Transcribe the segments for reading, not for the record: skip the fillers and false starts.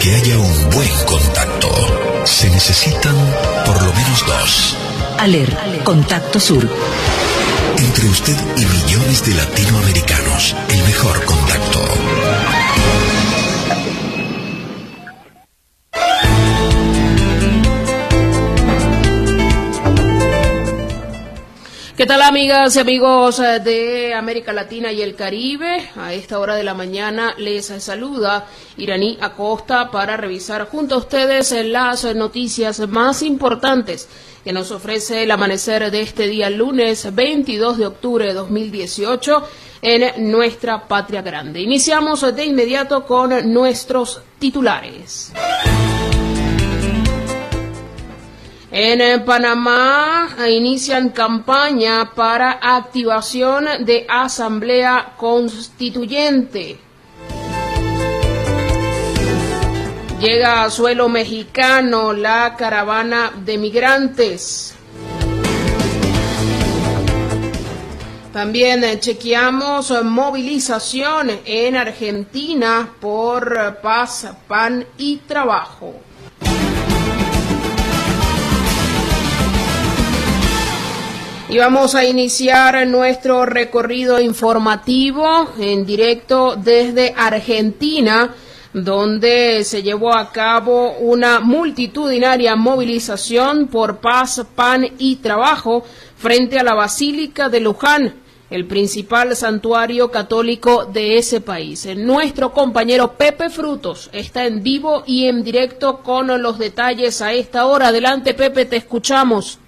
que haya un buen contacto, se necesitan por lo menos dos. ALER, Contacto Sur. Entre usted y millones de latinoamericanos, el mejor contacto. ¿Qué tal, amigas y amigos de América Latina y el Caribe? A esta hora de la mañana les saluda Iraní Acosta para revisar junto a ustedes las noticias más importantes que nos ofrece el amanecer de este día lunes 22 de octubre de 2018 en nuestra patria grande. Iniciamos de inmediato con nuestros titulares. En Panamá inician campaña para activación de Asamblea Constituyente. Llega a suelo mexicano la caravana de migrantes. También chequeamos movilización en Argentina por paz, pan y trabajo. Y vamos a iniciar nuestro recorrido informativo en directo desde Argentina, donde se llevó a cabo una multitudinaria movilización por paz, pan y trabajo frente a la Basílica de Luján, el principal santuario católico de ese país. Nuestro compañero Pepe Frutos está en vivo y en directo con los detalles a esta hora. Adelante, Pepe, te escuchamos.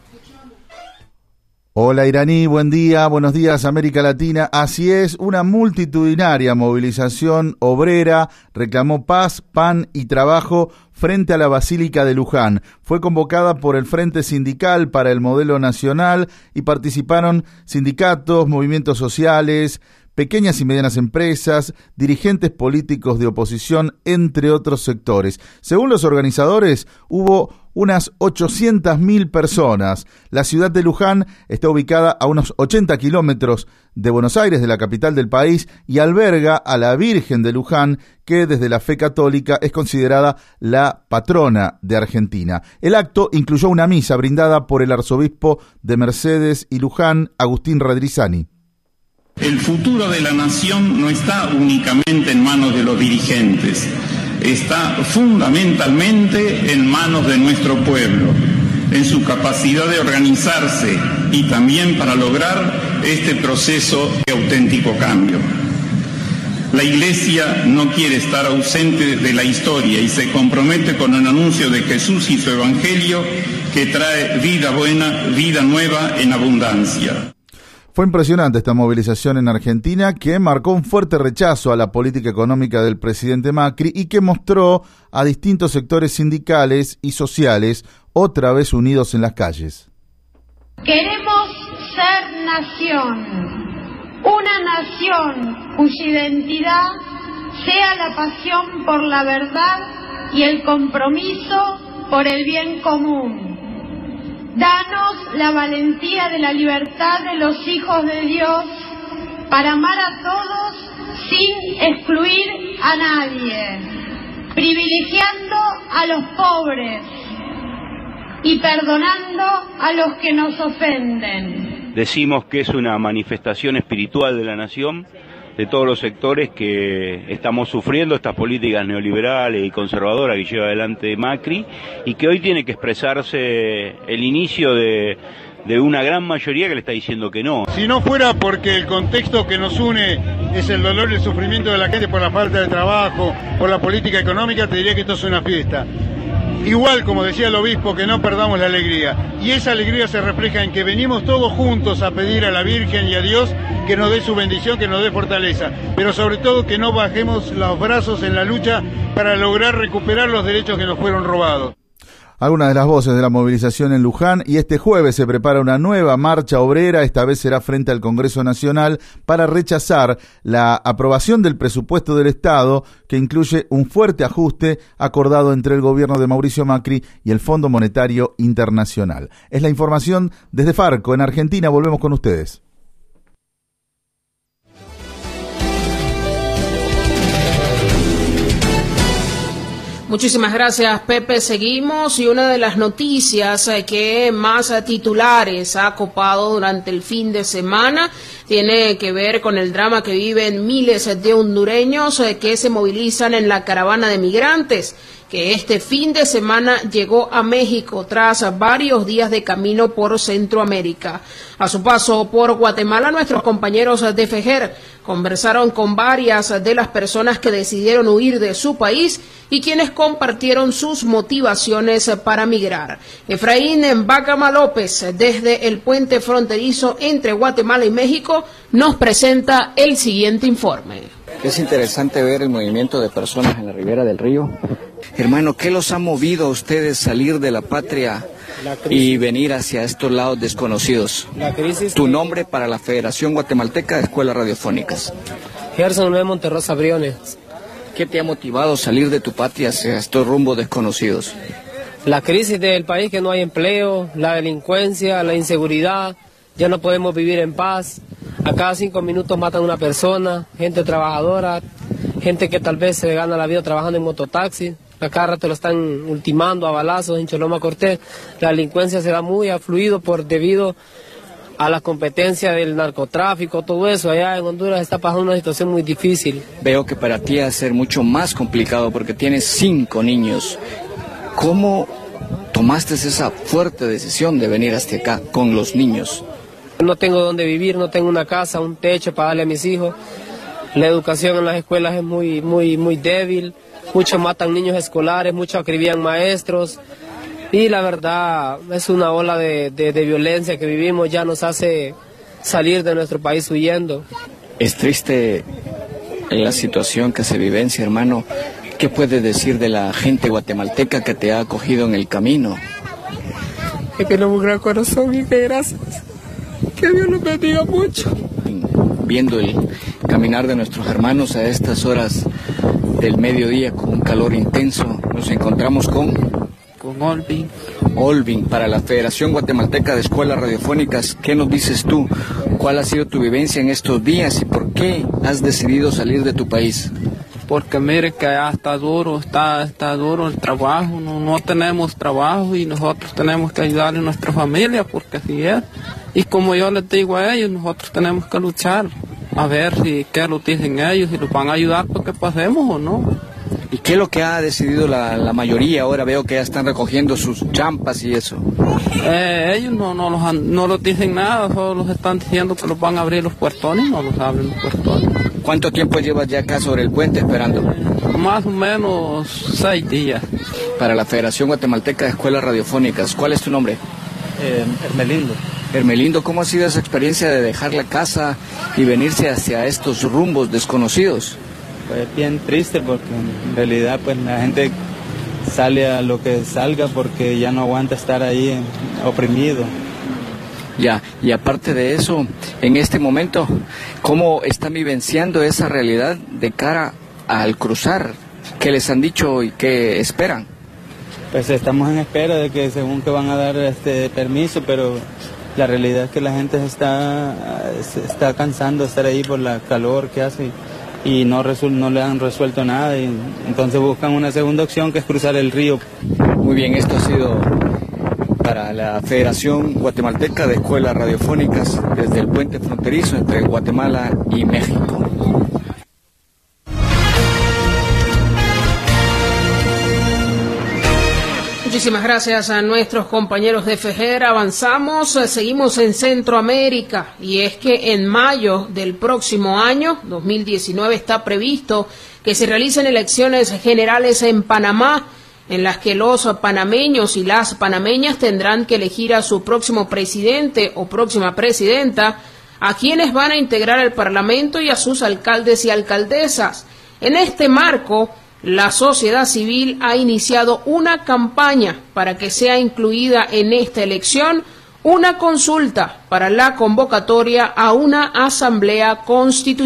Hola Iraní, buen día, buenos días América Latina. Así es, una multitudinaria movilización obrera reclamó paz, pan y trabajo frente a la Basílica de Luján. Fue convocada por el Frente Sindical para el Modelo Nacional y participaron sindicatos, movimientos sociales, pequeñas y medianas empresas, dirigentes políticos de oposición, entre otros sectores. Según los organizadores, hubo unas 800.000 personas. La ciudad de Luján está ubicada a unos 80 kilómetros de Buenos Aires, de la capital del país, y alberga a la Virgen de Luján, que desde la fe católica es considerada la patrona de Argentina. El acto incluyó una misa brindada por el arzobispo de Mercedes y Luján, Agustín Radrizani. El futuro de la nación no está únicamente en manos de los dirigentes, está fundamentalmente en manos de nuestro pueblo, en su capacidad de organizarse y también para lograr este proceso de auténtico cambio. La Iglesia no quiere estar ausente de la historia y se compromete con el anuncio de Jesús y su Evangelio que trae vida buena, vida nueva en abundancia. Fue impresionante esta movilización en Argentina que marcó un fuerte rechazo a la política económica del presidente Macri y que mostró a distintos sectores sindicales y sociales otra vez unidos en las calles. Queremos ser nación, una nación cuya identidad sea la pasión por la verdad y el compromiso por el bien común. Danos la valentía de la libertad de los hijos de Dios para amar a todos sin excluir a nadie, privilegiando a los pobres y perdonando a los que nos ofenden. Decimos que es una manifestación espiritual de la nación, de todos los sectores que estamos sufriendo estas políticas neoliberales y conservadoras que lleva adelante Macri y que hoy tiene que expresarse el inicio de una gran mayoría que le está diciendo que no. Si no fuera porque el contexto que nos une es el dolor y el sufrimiento de la gente por la falta de trabajo, por la política económica, te diría que esto es una fiesta. Igual, como decía el obispo, que no perdamos la alegría. Y esa alegría se refleja en que venimos todos juntos a pedir a la Virgen y a Dios que nos dé su bendición, que nos dé fortaleza. Pero sobre todo que no bajemos los brazos en la lucha para lograr recuperar los derechos que nos fueron robados. Algunas de las voces de la movilización en Luján, y este jueves se prepara una nueva marcha obrera, esta vez será frente al Congreso Nacional, para rechazar la aprobación del presupuesto del Estado, que incluye un fuerte ajuste acordado entre el gobierno de Mauricio Macri y el Fondo Monetario Internacional. Es la información desde Farco, en Argentina. Volvemos con ustedes. Muchísimas gracias, Pepe. Seguimos y una de las noticias que más titulares ha copado durante el fin de semana tiene que ver con el drama que viven miles de hondureños que se movilizan en la caravana de migrantes, que este fin de semana llegó a México tras varios días de camino por Centroamérica. A su paso por Guatemala, nuestros compañeros de FEJER conversaron con varias de las personas que decidieron huir de su país y quienes compartieron sus motivaciones para migrar. Efraín Bacama López, desde el puente fronterizo entre Guatemala y México, nos presenta el siguiente informe. Es interesante ver el movimiento de personas en la ribera del río. Hermano, ¿qué los ha movido a ustedes salir de la patria y venir hacia estos lados desconocidos? Tu nombre para la Federación Guatemalteca de Escuelas Radiofónicas. Gerson Luis Monterrosa Briones. ¿Qué te ha motivado a salir de tu patria hacia estos rumbos desconocidos? La crisis del país, que no hay empleo, la delincuencia, la inseguridad, ya no podemos vivir en paz. A cada 5 minutos matan a una persona, gente trabajadora, gente que tal vez se gana la vida trabajando en mototaxi. A cada rato lo están ultimando a balazos en Choloma Cortés. La delincuencia se da muy afluido debido a la competencia del narcotráfico, todo eso. Allá en Honduras está pasando una situación muy difícil. Veo que para ti va a ser mucho más complicado porque tienes 5 niños. ¿Cómo tomaste esa fuerte decisión de venir hasta acá con los niños? No tengo dónde vivir, no tengo una casa, un techo para darle a mis hijos. La educación en las escuelas es muy débil. Muchos matan niños escolares, muchos acribillan maestros. Y la verdad es una ola de violencia que vivimos, ya nos hace salir de nuestro país huyendo. Es triste la situación que se vivencia, hermano. ¿Qué puedes decir de la gente guatemalteca que te ha acogido en el camino? Que tenemos un gran corazón y que gracias. Que Dios los bendiga mucho. Viendo el caminar de nuestros hermanos a estas horas del mediodía con un calor intenso, nos encontramos con Olvin. Olvin, para la Federación Guatemalteca de Escuelas Radiofónicas. ¿Qué nos dices tú? ¿Cuál ha sido tu vivencia en estos días y por qué has decidido salir de tu país? Porque mire que ya está duro el trabajo, no tenemos trabajo y nosotros tenemos que ayudarle a nuestra familia, porque así es. Y como yo les digo a ellos, nosotros tenemos que luchar, a ver si qué lo dicen ellos, si nos van a ayudar para que pasemos o no. ¿Y qué es lo que ha decidido la mayoría? Ahora veo que ya están recogiendo sus champas y eso. Ellos no los dicen nada, solo los están diciendo que los van a abrir los puertones, no los abren los puertones. ¿Cuánto tiempo llevas ya acá sobre el puente esperando? Más o menos 6 días. Para la Federación Guatemalteca de Escuelas Radiofónicas, ¿cuál es tu nombre? Hermelindo. Hermelindo, ¿cómo ha sido esa experiencia de dejar la casa y venirse hacia estos rumbos desconocidos? Pues bien triste porque en realidad pues la gente sale a lo que salga porque ya no aguanta estar ahí oprimido. Ya, y aparte de eso, en este momento, ¿cómo están vivenciando esa realidad de cara al cruzar? ¿Qué les han dicho y qué esperan? Pues estamos en espera de que según que van a dar permiso, pero la realidad es que la gente se está cansando de estar ahí por la calor que hace y no le han resuelto nada, y entonces buscan una segunda opción que es cruzar el río. Muy bien, esto ha sido para la Federación Guatemalteca de Escuelas Radiofónicas desde el puente fronterizo entre Guatemala y México. Muchísimas gracias a nuestros compañeros de FEJER. Avanzamos, seguimos en Centroamérica, y es que en mayo del próximo año, 2019, está previsto que se realicen elecciones generales en Panamá, en las que los panameños y las panameñas tendrán que elegir a su próximo presidente o próxima presidenta, a quienes van a integrar el Parlamento y a sus alcaldes y alcaldesas. En este marco, la sociedad civil ha iniciado una campaña para que sea incluida en esta elección una consulta para la convocatoria a una asamblea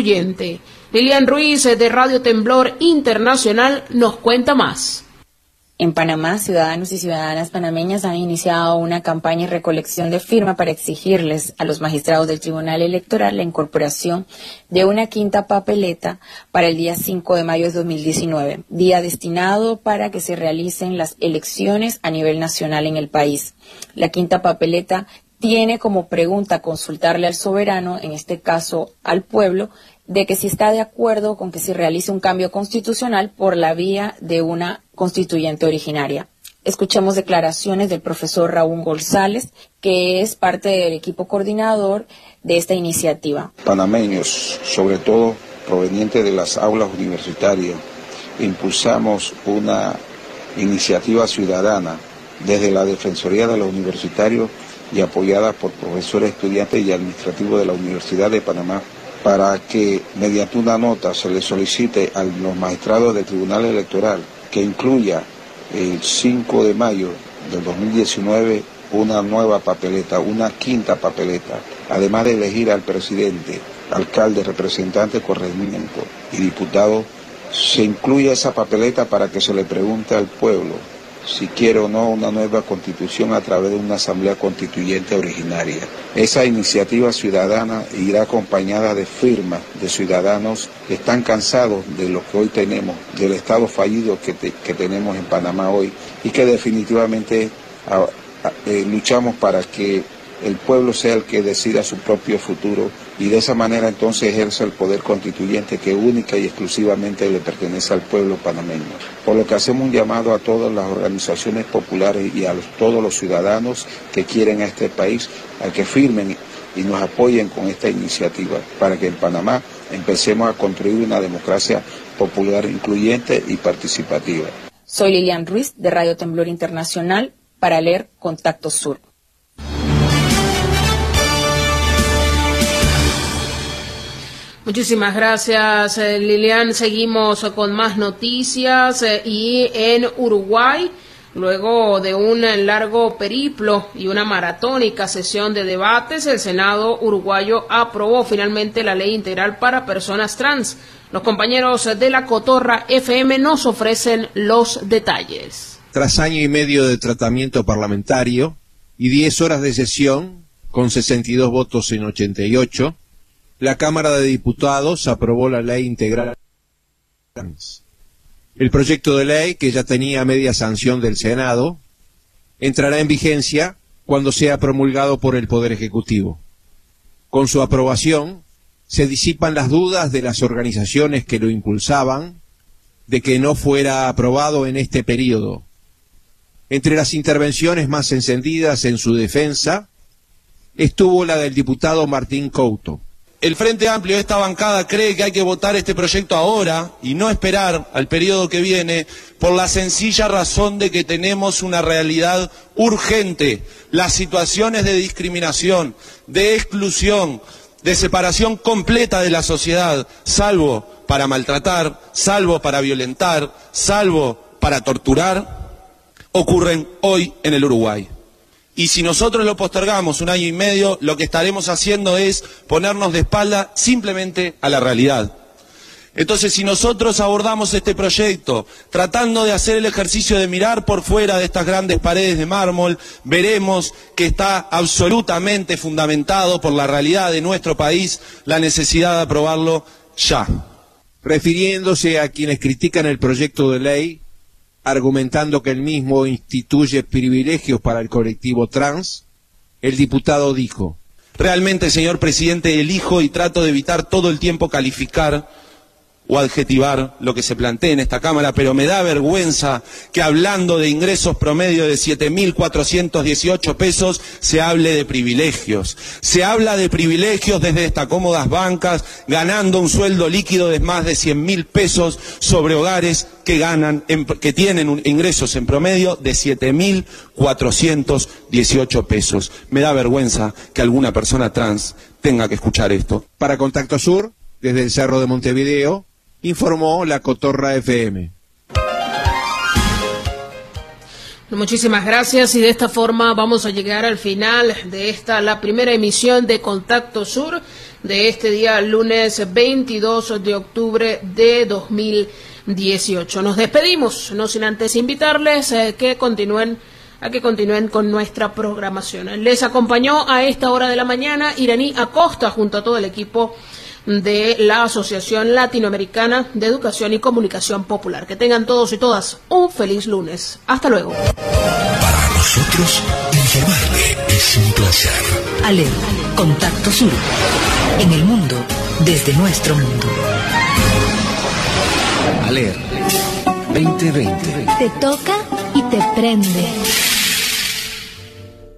constituyente. Lilian Ruiz, de Radio Temblor Internacional, nos cuenta más. En Panamá, ciudadanos y ciudadanas panameñas han iniciado una campaña y recolección de firmas para exigirles a los magistrados del Tribunal Electoral la incorporación de una quinta papeleta para el día 5 de mayo de 2019, día destinado para que se realicen las elecciones a nivel nacional en el país. La quinta papeleta tiene como pregunta consultarle al soberano, en este caso al pueblo, de que si está de acuerdo con que se realice un cambio constitucional por la vía de una constituyente originaria. Escuchemos declaraciones del profesor Raúl González, que es parte del equipo coordinador de esta iniciativa. Panameños, sobre todo provenientes de las aulas universitarias, impulsamos una iniciativa ciudadana desde la Defensoría de los Universitarios y apoyada por profesores, estudiantes y administrativos de la Universidad de Panamá, para que mediante una nota se le solicite a los magistrados del Tribunal Electoral que incluya el 5 de mayo del 2019 una nueva papeleta, una quinta papeleta, además de elegir al presidente, alcalde, representante, corregimiento y diputado, se incluye esa papeleta para que se le pregunte al pueblo si quiere o no una nueva constitución a través de una asamblea constituyente originaria. Esa iniciativa ciudadana irá acompañada de firmas de ciudadanos que están cansados de lo que hoy tenemos, del estado fallido que tenemos en Panamá hoy, y que definitivamente luchamos para que el pueblo sea el que decida su propio futuro y de esa manera entonces ejerce el poder constituyente que única y exclusivamente le pertenece al pueblo panameño. Por lo que hacemos un llamado a todas las organizaciones populares y a todos los ciudadanos que quieren a este país a que firmen y nos apoyen con esta iniciativa para que en Panamá empecemos a construir una democracia popular incluyente y participativa. Soy Lilian Ruiz de Radio Temblor Internacional para leer Contacto Sur. Muchísimas gracias, Lilian. Seguimos con más noticias y en Uruguay, luego de un largo periplo y una maratónica sesión de debates, el Senado uruguayo aprobó finalmente la Ley Integral para Personas Trans. Los compañeros de la Cotorra FM nos ofrecen los detalles. Tras año y medio de tratamiento parlamentario y 10 horas de sesión, con 62 votos en 88, la Cámara de Diputados aprobó la Ley Integral. El proyecto de ley, que ya tenía media sanción del Senado, entrará en vigencia cuando sea promulgado por el Poder Ejecutivo. Con su aprobación, se disipan las dudas de las organizaciones que lo impulsaban de que no fuera aprobado en este periodo. Entre las intervenciones más encendidas en su defensa estuvo la del diputado Martín Couto. El Frente Amplio de esta bancada cree que hay que votar este proyecto ahora y no esperar al periodo que viene por la sencilla razón de que tenemos una realidad urgente. Las situaciones de discriminación, de exclusión, de separación completa de la sociedad, salvo para maltratar, salvo para violentar, salvo para torturar, ocurren hoy en el Uruguay. Y si nosotros lo postergamos un año y medio, lo que estaremos haciendo es ponernos de espalda simplemente a la realidad. Entonces, si nosotros abordamos este proyecto tratando de hacer el ejercicio de mirar por fuera de estas grandes paredes de mármol, veremos que está absolutamente fundamentado por la realidad de nuestro país la necesidad de aprobarlo ya. Refiriéndose a quienes critican el proyecto de ley, argumentando que el mismo instituye privilegios para el colectivo trans, el diputado dijo: realmente, señor presidente, elijo y trato de evitar todo el tiempo calificar o adjetivar lo que se plantea en esta Cámara, pero me da vergüenza que hablando de ingresos promedio de 7.418 pesos se hable de privilegios. Se habla de privilegios desde estas cómodas bancas, ganando un sueldo líquido de más de 100.000 pesos sobre hogares que tienen ingresos en promedio de 7.418 pesos. Me da vergüenza que alguna persona trans tenga que escuchar esto. Para Contacto Sur, desde el Cerro de Montevideo, informó la Cotorra FM. Muchísimas gracias, y de esta forma vamos a llegar al final de la primera emisión de Contacto Sur de este día lunes 22 de octubre de 2020. 18. Nos despedimos, no sin antes invitarles a que continúen con nuestra programación. Les acompañó a esta hora de la mañana Iraní Acosta junto a todo el equipo de la Asociación Latinoamericana de Educación y Comunicación Popular. Que tengan todos y todas un feliz lunes. Hasta luego. Para nosotros, informarle es un placer. ALER, Contacto Sur. En el mundo, desde nuestro mundo. ALER 2020. Te toca y te prende.